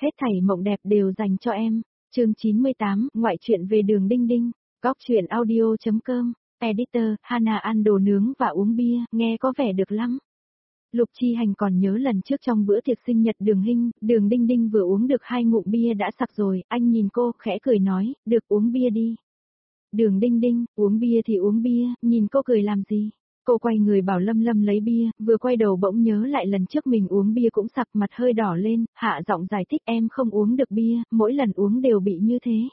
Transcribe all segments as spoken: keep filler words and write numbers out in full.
Hết thảy mộng đẹp đều dành cho em. Chương chín mươi tám, ngoại truyện về Đường Đinh Đinh. Góc truyện audio.com. Editor, Hana ăn đồ nướng và uống bia, nghe có vẻ được lắm. Lục Chi Hành còn nhớ lần trước trong bữa tiệc sinh nhật Đường Hinh, Đường Đinh Đinh vừa uống được hai ngụm bia đã sặc rồi, anh nhìn cô, khẽ cười nói, được uống bia đi. Đường Đinh Đinh, uống bia thì uống bia, nhìn cô cười làm gì? Cô quay người bảo Lâm Lâm lấy bia, vừa quay đầu bỗng nhớ lại lần trước mình uống bia cũng sặc, mặt hơi đỏ lên, hạ giọng giải thích em không uống được bia, mỗi lần uống đều bị như thế.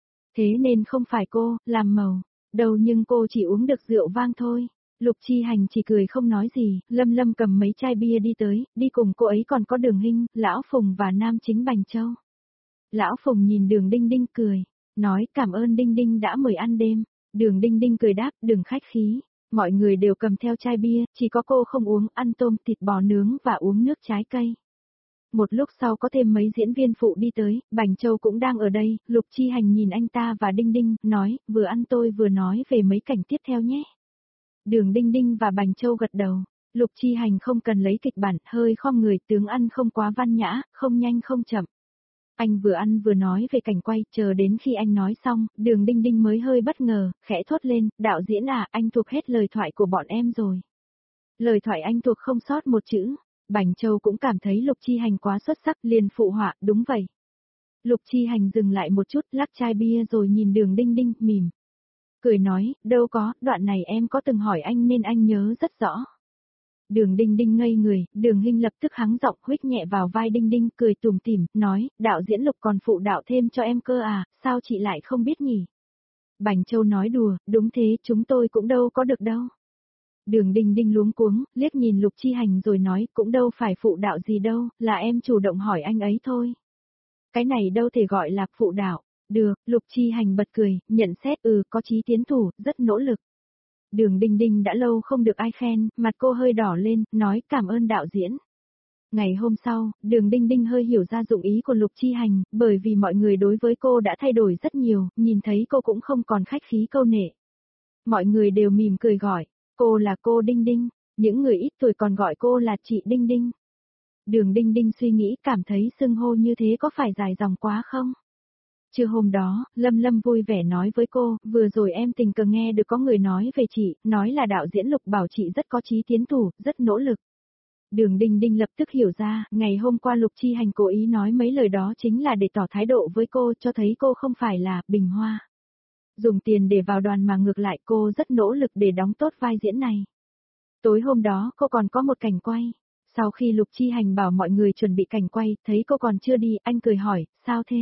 Thế nên không phải cô, làm màu, đâu nhưng cô chỉ uống được rượu vang thôi. Lục Chi Hành chỉ cười không nói gì, Lâm Lâm cầm mấy chai bia đi tới, đi cùng cô ấy còn có Đường Hinh, Lão Phùng và Nam Chính Bành Châu. Lão Phùng nhìn Đường Đinh Đinh cười, nói cảm ơn Đinh Đinh đã mời ăn đêm. Đường Đinh Đinh cười đáp, đừng khách khí. Mọi người đều cầm theo chai bia, chỉ có cô không uống, ăn tôm thịt bò nướng và uống nước trái cây. Một lúc sau có thêm mấy diễn viên phụ đi tới, Bành Châu cũng đang ở đây, Lục Chi Hành nhìn anh ta và Đinh Đinh, nói, vừa ăn tôi vừa nói về mấy cảnh tiếp theo nhé. Đường Đinh Đinh và Bành Châu gật đầu, Lục Chi Hành không cần lấy kịch bản, hơi khom người, tướng ăn không quá văn nhã, không nhanh không chậm. Anh vừa ăn vừa nói về cảnh quay, chờ đến khi anh nói xong, Đường Đinh Đinh mới hơi bất ngờ, khẽ thốt lên, đạo diễn à, anh thuộc hết lời thoại của bọn em rồi. Lời thoại anh thuộc không sót một chữ. Bành Châu cũng cảm thấy Lục Chi Hành quá xuất sắc, liền phụ họa, đúng vậy. Lục Chi Hành dừng lại một chút, lắc chai bia rồi nhìn Đường Đinh Đinh, mỉm. Cười nói, đâu có, đoạn này em có từng hỏi anh nên anh nhớ rất rõ. Đường Đinh Đinh ngây người, Đường Hinh lập tức hắng giọng huých nhẹ vào vai Đinh Đinh, cười tủm tỉm, nói, đạo diễn Lục còn phụ đạo thêm cho em cơ à, sao chị lại không biết nhỉ? Bành Châu nói đùa, đúng thế, chúng tôi cũng đâu có được đâu. Đường Đinh Đinh luống cuống, liếc nhìn Lục Chi Hành rồi nói, cũng đâu phải phụ đạo gì đâu, là em chủ động hỏi anh ấy thôi. Cái này đâu thể gọi là phụ đạo. Được, Lục Chi Hành bật cười, nhận xét ừ, có chí tiến thủ, rất nỗ lực. Đường Đinh Đinh đã lâu không được ai khen, mặt cô hơi đỏ lên, nói cảm ơn đạo diễn. Ngày hôm sau, Đường Đinh Đinh hơi hiểu ra dụng ý của Lục Chi Hành, bởi vì mọi người đối với cô đã thay đổi rất nhiều, nhìn thấy cô cũng không còn khách khí câu nệ. Mọi người đều mỉm cười gọi, cô là cô Đinh Đinh, những người ít tuổi còn gọi cô là chị Đinh Đinh. Đường Đinh Đinh suy nghĩ cảm thấy xưng hô như thế có phải dài dòng quá không? Trưa hôm đó, Lâm Lâm vui vẻ nói với cô, vừa rồi em tình cờ nghe được có người nói về chị, nói là đạo diễn Lục bảo chị rất có chí tiến thủ, rất nỗ lực. Đường Đinh Đinh lập tức hiểu ra, ngày hôm qua Lục Chi Hành cố ý nói mấy lời đó chính là để tỏ thái độ với cô, cho thấy cô không phải là bình hoa. Dùng tiền để vào đoàn mà ngược lại cô rất nỗ lực để đóng tốt vai diễn này. Tối hôm đó cô còn có một cảnh quay. Sau khi Lục Chi Hành bảo mọi người chuẩn bị cảnh quay, thấy cô còn chưa đi, anh cười hỏi, sao thế?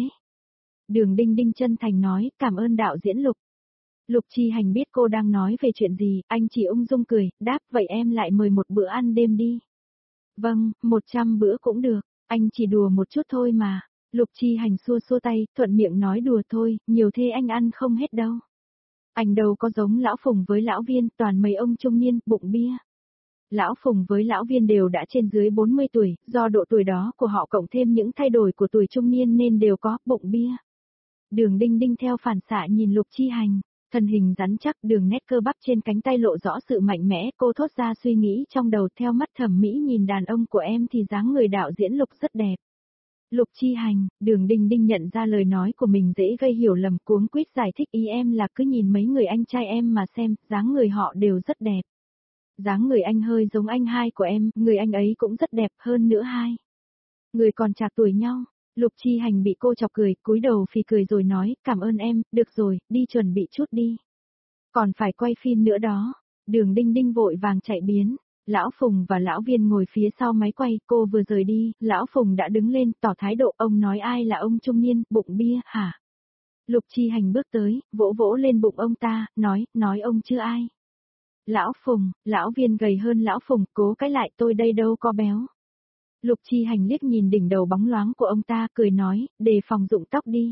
Đường Đinh Đinh chân thành nói, cảm ơn đạo diễn Lục. Lục Chi Hành biết cô đang nói về chuyện gì, anh chỉ ung dung cười, đáp, vậy em lại mời một bữa ăn đêm đi. Vâng, một trăm bữa cũng được, anh chỉ đùa một chút thôi mà. Lục Chi Hành xua xua tay, thuận miệng nói đùa thôi, nhiều thế anh ăn không hết đâu. Anh đâu có giống Lão Phùng với Lão Viên, toàn mấy ông trung niên, bụng bia. Lão Phùng với Lão Viên đều đã trên dưới bốn mươi tuổi, do độ tuổi đó của họ cộng thêm những thay đổi của tuổi trung niên nên đều có bụng bia. Đường Đinh Đinh theo phản xạ nhìn Lục Chi Hành, thân hình rắn chắc, đường nét cơ bắp trên cánh tay lộ rõ sự mạnh mẽ, cô thốt ra suy nghĩ trong đầu, theo mắt thẩm mỹ nhìn đàn ông của em thì dáng người đạo diễn Lục rất đẹp. Lục Chi Hành, Đường Đinh Đinh nhận ra lời nói của mình dễ gây hiểu lầm, cuống quýt giải thích ý em là cứ nhìn mấy người anh trai em mà xem, dáng người họ đều rất đẹp. Dáng người anh hơi giống anh hai của em, người anh ấy cũng rất đẹp hơn nữa hai. Người còn trạc tuổi nhau. Lục Chi Hành bị cô chọc cười, cúi đầu phì cười rồi nói, cảm ơn em, được rồi, đi chuẩn bị chút đi. Còn phải quay phim nữa đó. Đường Đinh Đinh vội vàng chạy biến. Lão Phùng và Lão Viên ngồi phía sau máy quay, cô vừa rời đi, Lão Phùng đã đứng lên, tỏ thái độ, ông nói ai là ông trung niên, bụng bia, hả? Lục Chi Hành bước tới, vỗ vỗ lên bụng ông ta, nói, nói ông chứ ai? Lão Phùng, Lão Viên gầy hơn Lão Phùng, cố cái lại tôi đây đâu có béo. Lục Chi Hành liếc nhìn đỉnh đầu bóng loáng của ông ta, cười nói, đề phòng rụng tóc đi.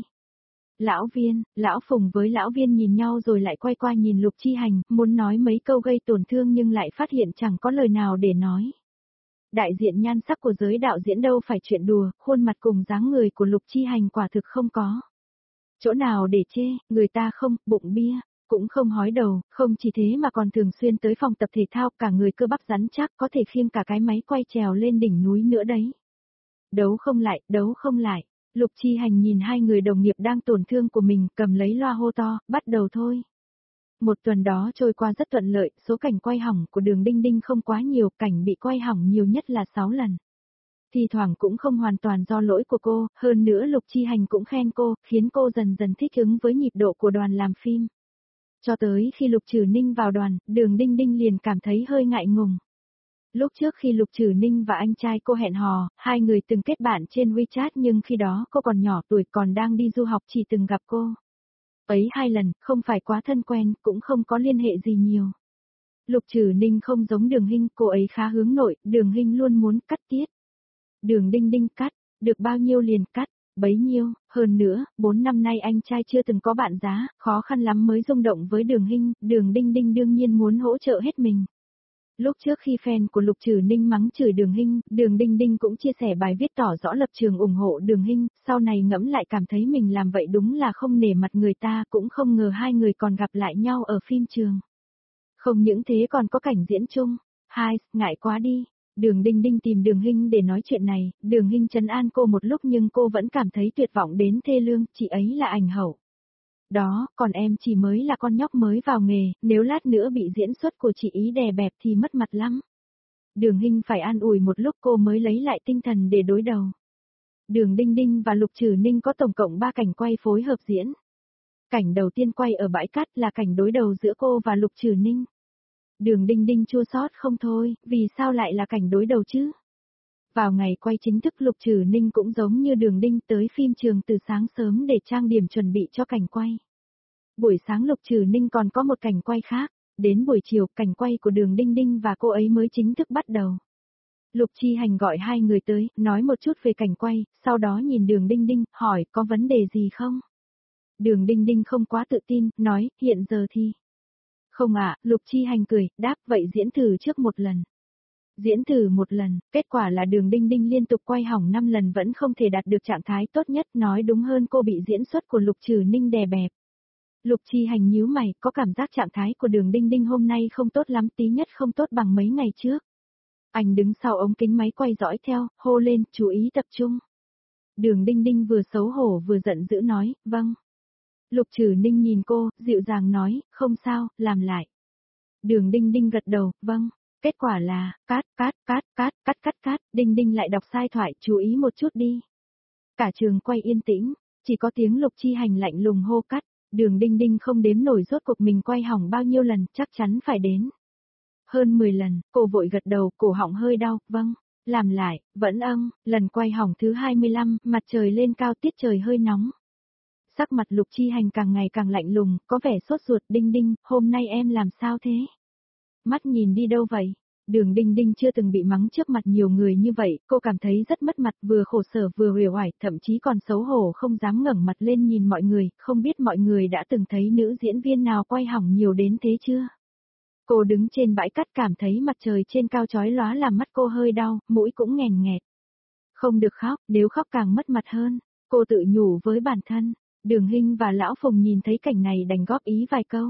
Lão Viên, Lão Phùng với Lão Viên nhìn nhau rồi lại quay qua nhìn Lục Chi Hành, muốn nói mấy câu gây tổn thương nhưng lại phát hiện chẳng có lời nào để nói. Đại diện nhan sắc của giới đạo diễn đâu phải chuyện đùa, khuôn mặt cùng dáng người của Lục Chi Hành quả thực không có. Chỗ nào để chê, người ta không, bụng bia, cũng không hói đầu, không chỉ thế mà còn thường xuyên tới phòng tập thể thao, cả người cơ bắp rắn chắc, có thể khiêng cả cái máy quay trèo lên đỉnh núi nữa đấy. Đấu không lại, đấu không lại. Lục Chi Hành nhìn hai người đồng nghiệp đang tổn thương của mình, cầm lấy loa hô to, bắt đầu thôi. Một tuần đó trôi qua rất thuận lợi, số cảnh quay hỏng của Đường Đinh Đinh không quá nhiều, cảnh bị quay hỏng nhiều nhất là sáu lần. Thì thoảng cũng không hoàn toàn do lỗi của cô, hơn nữa Lục Chi Hành cũng khen cô, khiến cô dần dần thích ứng với nhịp độ của đoàn làm phim. Cho tới khi Lục Trử Ninh vào đoàn, Đường Đinh Đinh liền cảm thấy hơi ngại ngùng. Lúc trước khi Lục Trử Ninh và anh trai cô hẹn hò, hai người từng kết bạn trên WeChat nhưng khi đó cô còn nhỏ tuổi còn đang đi du học chỉ từng gặp cô. Ấy hai lần, không phải quá thân quen, cũng không có liên hệ gì nhiều. Lục Trử Ninh không giống Đường Hinh, cô ấy khá hướng nội, Đường Hinh luôn muốn cắt tiết. Đường Đinh Đinh cắt, được bao nhiêu liền cắt, bấy nhiêu, hơn nữa, bốn năm nay anh trai chưa từng có bạn giá, khó khăn lắm mới rung động với Đường Hinh, Đường Đinh Đinh đương nhiên muốn hỗ trợ hết mình. Lúc trước khi fan của Lục Trử Ninh mắng chửi Đường Hinh, Đường Đinh Đinh cũng chia sẻ bài viết tỏ rõ lập trường ủng hộ Đường Hinh, sau này ngẫm lại cảm thấy mình làm vậy đúng là không nể mặt người ta, cũng không ngờ hai người còn gặp lại nhau ở phim trường. Không những thế còn có cảnh diễn chung. Hai, ngại quá đi. Đường Đinh Đinh tìm Đường Hinh để nói chuyện này, Đường Hinh trấn an cô một lúc nhưng cô vẫn cảm thấy tuyệt vọng đến thê lương, chị ấy là ảnh hậu. Đó, còn em chỉ mới là con nhóc mới vào nghề, nếu lát nữa bị diễn xuất của chị ý đè bẹp thì mất mặt lắm. Đường Hinh phải an ủi một lúc cô mới lấy lại tinh thần để đối đầu. Đường Đinh Đinh và Lục Trử Ninh có tổng cộng ba cảnh quay phối hợp diễn. Cảnh đầu tiên quay ở bãi cát là cảnh đối đầu giữa cô và Lục Trử Ninh. Đường Đinh Đinh chua xót không thôi, vì sao lại là cảnh đối đầu chứ? Vào ngày quay chính thức Lục Trử Ninh cũng giống như Đường Đinh tới phim trường từ sáng sớm để trang điểm chuẩn bị cho cảnh quay. Buổi sáng Lục Trử Ninh còn có một cảnh quay khác, đến buổi chiều cảnh quay của Đường Đinh Đinh và cô ấy mới chính thức bắt đầu. Lục Chi Hành gọi hai người tới, nói một chút về cảnh quay, sau đó nhìn Đường Đinh Đinh, hỏi có vấn đề gì không? Đường Đinh Đinh không quá tự tin, nói, hiện giờ thì... Không ạ, à, Lục Chi Hành cười, đáp vậy diễn thử trước một lần. Diễn thử một lần, kết quả là Đường Đinh Đinh liên tục quay hỏng năm lần vẫn không thể đạt được trạng thái tốt nhất, nói đúng hơn cô bị diễn xuất của Lục Trử Ninh đè bẹp. Lục Chi Hành nhíu mày, có cảm giác trạng thái của Đường Đinh Đinh hôm nay không tốt lắm, tí nhất không tốt bằng mấy ngày trước. Anh đứng sau ống kính máy quay dõi theo, hô lên, chú ý tập trung. Đường Đinh Đinh vừa xấu hổ vừa giận dữ nói, vâng. Lục Trử Ninh nhìn cô, dịu dàng nói, không sao, làm lại. Đường Đinh Đinh gật đầu, vâng. Kết quả là, cát, cát, cát, cát, cát, cát, cát, Đinh Đinh lại đọc sai thoại, chú ý một chút đi. Cả trường quay yên tĩnh, chỉ có tiếng Lục Chi Hành lạnh lùng hô cắt. Đường Đinh Đinh không đếm nổi rốt cuộc mình quay hỏng bao nhiêu lần, chắc chắn phải đến. Hơn mười lần, cô vội gật đầu, cổ họng hơi đau, vâng, làm lại, vẫn âng, lần quay hỏng thứ hai mươi lăm, mặt trời lên cao tiết trời hơi nóng. Sắc mặt Lục Chi Hành càng ngày càng lạnh lùng, có vẻ sốt ruột. Đinh Đinh, hôm nay em làm sao thế? Mắt nhìn đi đâu vậy? Đường Đinh Đinh chưa từng bị mắng trước mặt nhiều người như vậy, cô cảm thấy rất mất mặt, vừa khổ sở vừa uể oải, thậm chí còn xấu hổ không dám ngẩng mặt lên nhìn mọi người, không biết mọi người đã từng thấy nữ diễn viên nào quay hỏng nhiều đến thế chưa? Cô đứng trên bãi cát cảm thấy mặt trời trên cao chói lóa làm mắt cô hơi đau, mũi cũng nghèn nghẹt. Không được khóc, nếu khóc càng mất mặt hơn, cô tự nhủ với bản thân. Đường Hinh và Lão Phùng nhìn thấy cảnh này đành góp ý vài câu.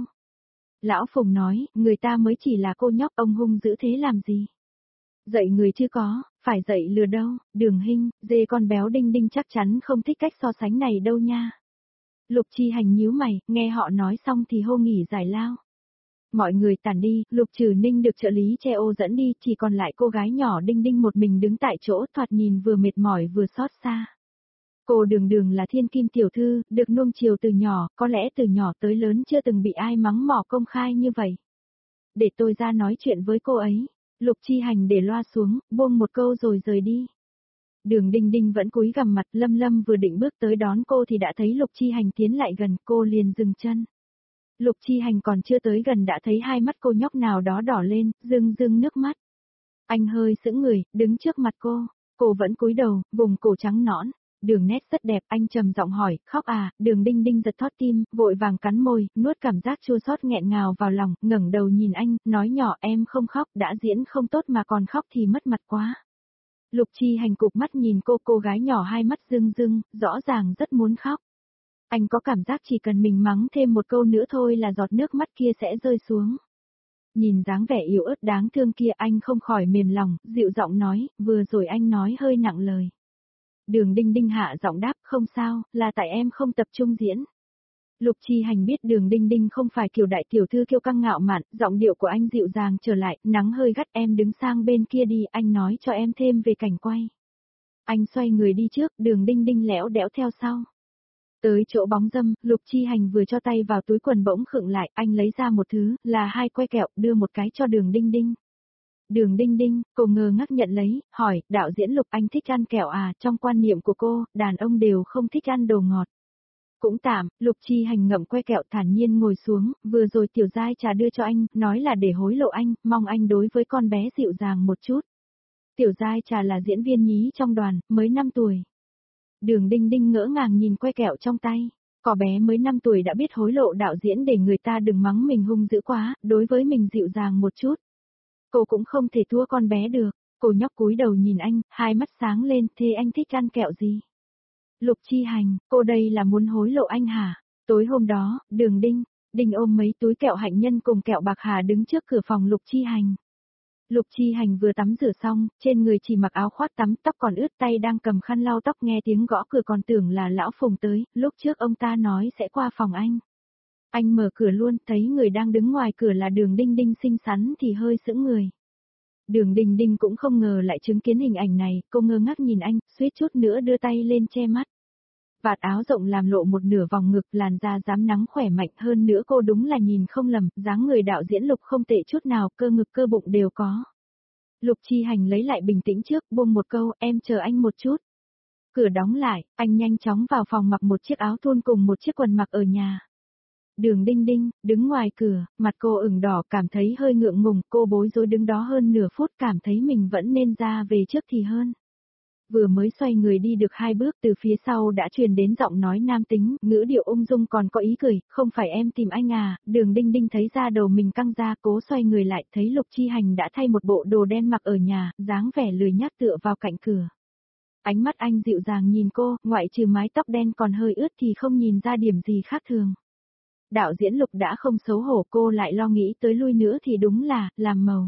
Lão Phùng nói, người ta mới chỉ là cô nhóc, ông hung dữ thế làm gì? Dạy người chưa có, phải dạy lừa đâu. Đường Hinh, dê con béo Đinh Đinh chắc chắn không thích cách so sánh này đâu nha. Lục Chi Hành nhíu mày, nghe họ nói xong thì hô nghỉ giải lao. Mọi người tản đi, Lục Trử Ninh được trợ lý che ô dẫn đi, chỉ còn lại cô gái nhỏ Đinh Đinh một mình đứng tại chỗ, thoạt nhìn vừa mệt mỏi vừa xót xa. Cô Đường Đường là thiên kim tiểu thư, được nuông chiều từ nhỏ, có lẽ từ nhỏ tới lớn chưa từng bị ai mắng mỏ công khai như vậy. Để tôi ra nói chuyện với cô ấy. Lục Chi Hành để loa xuống, buông một câu rồi rời đi. Đường Đinh Đinh vẫn cúi gằm mặt, Lâm Lâm vừa định bước tới đón cô thì đã thấy Lục Chi Hành tiến lại gần, cô liền dừng chân. Lục Chi Hành còn chưa tới gần đã thấy hai mắt cô nhóc nào đó đỏ lên, rưng rưng nước mắt. Anh hơi sững người, đứng trước mặt cô, cô vẫn cúi đầu, vùng cổ trắng nõn. Đường nét rất đẹp, anh trầm giọng hỏi, khóc à? Đường Đinh Đinh giật thót tim, vội vàng cắn môi, nuốt cảm giác chua xót nghẹn ngào vào lòng, ngẩng đầu nhìn anh, nói nhỏ em không khóc, đã diễn không tốt mà còn khóc thì mất mặt quá. Lục Chi Hành cụp mắt nhìn cô, cô gái nhỏ hai mắt rưng rưng, rõ ràng rất muốn khóc. Anh có cảm giác chỉ cần mình mắng thêm một câu nữa thôi là giọt nước mắt kia sẽ rơi xuống. Nhìn dáng vẻ yếu ớt đáng thương kia anh không khỏi mềm lòng, dịu giọng nói, vừa rồi anh nói hơi nặng lời. Đường Đinh Đinh hạ giọng đáp, không sao, là tại em không tập trung diễn. Lục Chi Hành biết Đường Đinh Đinh không phải kiểu đại tiểu thư kiêu căng ngạo mạn, giọng điệu của anh dịu dàng trở lại, nắng hơi gắt, em đứng sang bên kia đi, anh nói cho em thêm về cảnh quay. Anh xoay người đi trước, Đường Đinh Đinh lẽo đẽo theo sau. Tới chỗ bóng dâm, Lục Chi Hành vừa cho tay vào túi quần bỗng khựng lại, anh lấy ra một thứ, là hai que kẹo, đưa một cái cho Đường Đinh Đinh. Đường Đinh Đinh, cô ngơ ngác nhận lấy, hỏi, đạo diễn Lục anh thích ăn kẹo à, trong quan niệm của cô, đàn ông đều không thích ăn đồ ngọt. Cũng tạm, Lục Chi Hành ngậm que kẹo thản nhiên ngồi xuống, vừa rồi Tiểu Giai trà đưa cho anh, nói là để hối lộ anh, mong anh đối với con bé dịu dàng một chút. Tiểu Giai trà là diễn viên nhí trong đoàn, mới năm tuổi. Đường Đinh Đinh ngỡ ngàng nhìn que kẹo trong tay, có bé mới năm tuổi đã biết hối lộ đạo diễn để người ta đừng mắng mình hung dữ quá, đối với mình dịu dàng một chút. Cô cũng không thể thua con bé được, cô nhóc cúi đầu nhìn anh, hai mắt sáng lên, thế anh thích ăn kẹo gì? Lục Chi Hành, cô đây là muốn hối lộ anh hả? Tối hôm đó, Đường Đinh, Đinh ôm mấy túi kẹo hạnh nhân cùng kẹo bạc hà đứng trước cửa phòng Lục Chi Hành. Lục Chi Hành vừa tắm rửa xong, trên người chỉ mặc áo khoác tắm, tóc còn ướt, tay đang cầm khăn lau tóc, nghe tiếng gõ cửa còn tưởng là lão Phùng tới, lúc trước ông ta nói sẽ qua phòng anh. Anh mở cửa luôn, thấy người đang đứng ngoài cửa là Đường Đinh Đinh xinh xắn thì hơi sững người. Đường Đinh Đinh cũng không ngờ lại chứng kiến hình ảnh này, cô ngơ ngác nhìn anh, suýt chút nữa đưa tay lên che mắt. Vạt áo rộng làm lộ một nửa vòng ngực, làn da rám nắng khỏe mạnh, hơn nữa cô đúng là nhìn không lầm, dáng người đạo diễn Lục không tệ chút nào, cơ ngực cơ bụng đều có. Lục Chi Hành lấy lại bình tĩnh trước, buông một câu, em chờ anh một chút. Cửa đóng lại, anh nhanh chóng vào phòng mặc một chiếc áo thun cùng một chiếc quần mặc ở nhà. Đường Đinh Đinh, đứng ngoài cửa, mặt cô ửng đỏ, cảm thấy hơi ngượng ngùng, cô bối rối đứng đó hơn nửa phút, cảm thấy mình vẫn nên ra về trước thì hơn. Vừa mới xoay người đi được hai bước, từ phía sau đã truyền đến giọng nói nam tính, ngữ điệu ung dung còn có ý cười, không phải em tìm anh à? Đường Đinh Đinh thấy da đầu mình căng ra, cố xoay người lại, thấy Lục Chi Hành đã thay một bộ đồ đen mặc ở nhà, dáng vẻ lười nhác tựa vào cạnh cửa. Ánh mắt anh dịu dàng nhìn cô, ngoại trừ mái tóc đen còn hơi ướt thì không nhìn ra điểm gì khác thường. Đạo diễn Lục đã không xấu hổ, cô lại lo nghĩ tới lui nữa thì đúng là, làm màu.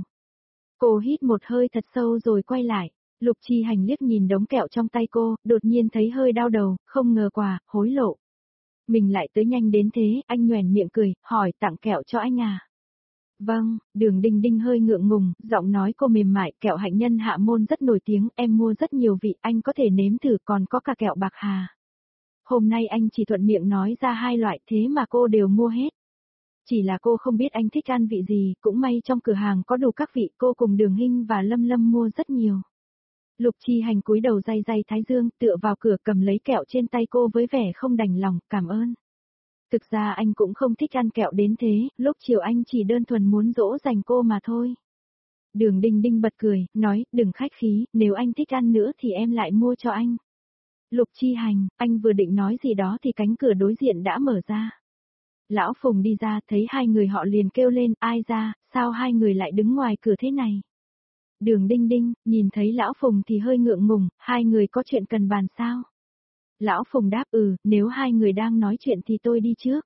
Cô hít một hơi thật sâu rồi quay lại. Lục Chi Hành liếc nhìn đống kẹo trong tay cô, đột nhiên thấy hơi đau đầu, không ngờ quà, hối lộ. Mình lại tới nhanh đến thế, anh nhoẻn miệng cười, hỏi tặng kẹo cho anh à? Vâng, Đường Đinh Đinh hơi ngượng ngùng, giọng nói cô mềm mại, kẹo hạnh nhân Hạ Môn rất nổi tiếng, em mua rất nhiều vị, anh có thể nếm thử, còn có cả kẹo bạc hà. Hôm nay anh chỉ thuận miệng nói ra hai loại thế mà cô đều mua hết. Chỉ là cô không biết anh thích ăn vị gì, cũng may trong cửa hàng có đủ các vị, cô cùng Đường Hinh và Lâm Lâm mua rất nhiều. Lục Chi Hành cúi đầu day day thái dương, tựa vào cửa cầm lấy kẹo trên tay cô với vẻ không đành lòng, cảm ơn. Thực ra anh cũng không thích ăn kẹo đến thế, lúc chiều anh chỉ đơn thuần muốn dỗ dành cô mà thôi. Đường Đinh Đinh bật cười, nói, đừng khách khí, nếu anh thích ăn nữa thì em lại mua cho anh. Lục Chi Hành, anh vừa định nói gì đó thì cánh cửa đối diện đã mở ra. Lão Phùng đi ra, thấy hai người họ liền kêu lên, ai ra, sao hai người lại đứng ngoài cửa thế này? Đường Đinh Đinh, nhìn thấy Lão Phùng thì hơi ngượng ngùng, hai người có chuyện cần bàn sao? Lão Phùng đáp ừ, nếu hai người đang nói chuyện thì tôi đi trước.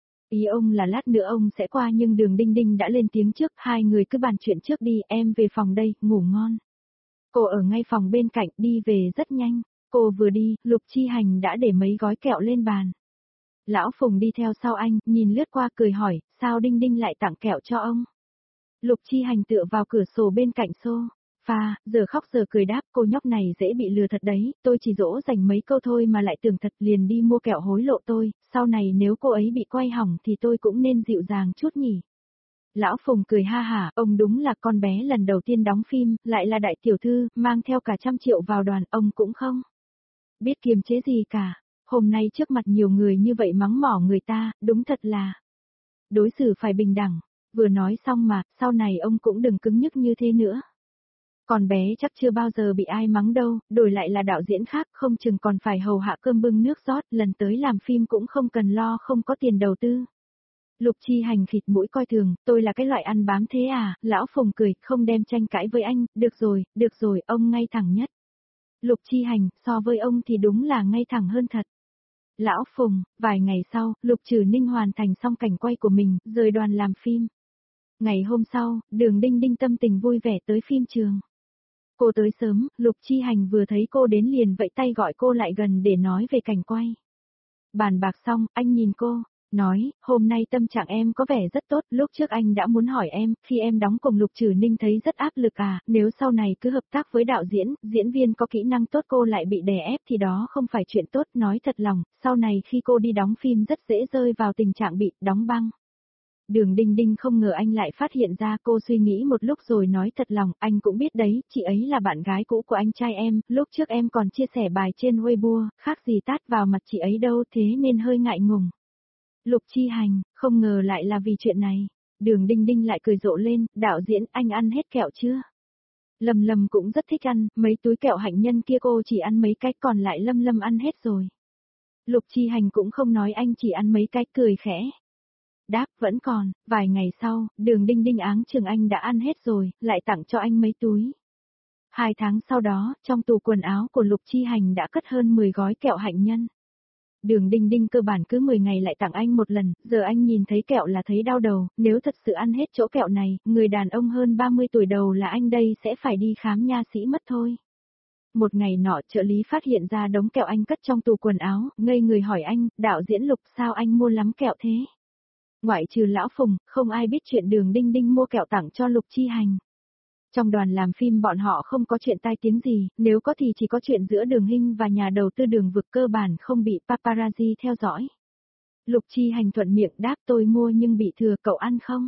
Ý ông là lát nữa ông sẽ qua nhưng Đường Đinh Đinh đã lên tiếng trước, hai người cứ bàn chuyện trước đi, em về phòng đây, ngủ ngon. Cô ở ngay phòng bên cạnh, đi về rất nhanh. Cô vừa đi, Lục Chi Hành đã để mấy gói kẹo lên bàn. Lão Phùng đi theo sau anh, nhìn lướt qua cười hỏi, sao Đinh Đinh lại tặng kẹo cho ông? Lục Chi Hành tựa vào cửa sổ bên cạnh xô. Pha, giờ khóc giờ cười đáp, cô nhóc này dễ bị lừa thật đấy, tôi chỉ dỗ dành mấy câu thôi mà lại tưởng thật, liền đi mua kẹo hối lộ tôi, sau này nếu cô ấy bị quay hỏng thì tôi cũng nên dịu dàng chút nhỉ. Lão Phùng cười ha hả, ông đúng là con bé lần đầu tiên đóng phim, lại là đại tiểu thư, mang theo cả trăm triệu vào đoàn, ông cũng không biết kiềm chế gì cả. Hôm nay trước mặt nhiều người như vậy mắng mỏ người ta, đúng thật là đối xử phải bình đẳng. Vừa nói xong mà, sau này ông cũng đừng cứng nhức như thế nữa. Con bé chắc chưa bao giờ bị ai mắng đâu, đổi lại là đạo diễn khác, không chừng còn phải hầu hạ cơm bưng nước rót, lần tới làm phim cũng không cần lo không có tiền đầu tư. Lục Chi Hành khịt mũi coi thường, tôi là cái loại ăn bám thế à? Lão Phùng cười, không đem tranh cãi với anh, được rồi, được rồi, ông ngay thẳng nhất. Lục Chi Hành, so với ông thì đúng là ngay thẳng hơn thật. Lão Phùng, vài ngày sau, Lục Trừ Ninh hoàn thành xong cảnh quay của mình, rời đoàn làm phim. Ngày hôm sau, Đường Đinh Đinh tâm tình vui vẻ tới phim trường. Cô tới sớm, Lục Chi Hành vừa thấy cô đến liền vẫy tay gọi cô lại gần để nói về cảnh quay. Bàn bạc xong, anh nhìn cô, nói, hôm nay tâm trạng em có vẻ rất tốt, lúc trước anh đã muốn hỏi em, khi em đóng cùng Lục Trừ Ninh thấy rất áp lực à, nếu sau này cứ hợp tác với đạo diễn, diễn viên có kỹ năng tốt cô lại bị đè ép thì đó không phải chuyện tốt, nói thật lòng, sau này khi cô đi đóng phim rất dễ rơi vào tình trạng bị đóng băng. Đường Đinh Đinh không ngờ anh lại phát hiện ra, cô suy nghĩ một lúc rồi nói thật lòng, anh cũng biết đấy, chị ấy là bạn gái cũ của anh trai em, lúc trước em còn chia sẻ bài trên Weibo, khác gì tát vào mặt chị ấy đâu, thế nên hơi ngại ngùng. Lục Chi Hành, không ngờ lại là vì chuyện này. Đường Đinh Đinh lại cười rộ lên, đạo diễn, anh ăn hết kẹo chưa? Lâm Lâm cũng rất thích ăn, mấy túi kẹo hạnh nhân kia cô chỉ ăn mấy cái, còn lại Lâm Lâm ăn hết rồi. Lục Chi Hành cũng không nói anh chỉ ăn mấy cái, cười khẽ. Đáp, vẫn còn, vài ngày sau, Đường Đinh Đinh áng chừng anh đã ăn hết rồi, lại tặng cho anh mấy túi. Hai tháng sau đó, trong tủ quần áo của Lục Chi Hành đã cất hơn mười gói kẹo hạnh nhân. Đường Đinh Đinh cơ bản cứ mười ngày lại tặng anh một lần, giờ anh nhìn thấy kẹo là thấy đau đầu, nếu thật sự ăn hết chỗ kẹo này, người đàn ông hơn ba mươi tuổi đầu là anh đây sẽ phải đi khám nha sĩ mất thôi. Một ngày nọ trợ lý phát hiện ra đống kẹo anh cất trong tủ quần áo, ngây người hỏi anh, đạo diễn Lục sao anh mua lắm kẹo thế? Ngoại trừ lão Phùng, không ai biết chuyện Đường Đinh Đinh mua kẹo tặng cho Lục Chi Hành. Trong đoàn làm phim bọn họ không có chuyện tai tiếng gì, nếu có thì chỉ có chuyện giữa Đường Hinh và nhà đầu tư Đường Vực, cơ bản không bị paparazzi theo dõi. Lục Chi Hành thuận miệng đáp, tôi mua nhưng bị thừa, cậu ăn không?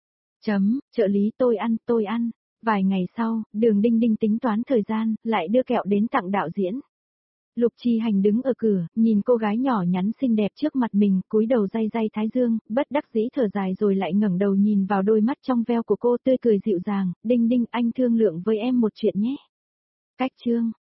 Chấm, trợ lý, tôi ăn, tôi ăn. Vài ngày sau, Đường Đinh Đinh tính toán thời gian, lại đưa kẹo đến tặng đạo diễn. Lục Chi Hành đứng ở cửa, nhìn cô gái nhỏ nhắn xinh đẹp trước mặt mình, cúi đầu day day thái dương, bất đắc dĩ thở dài rồi lại ngẩng đầu nhìn vào đôi mắt trong veo của cô, tươi cười dịu dàng, Đinh Đinh, anh thương lượng với em một chuyện nhé. Cách chương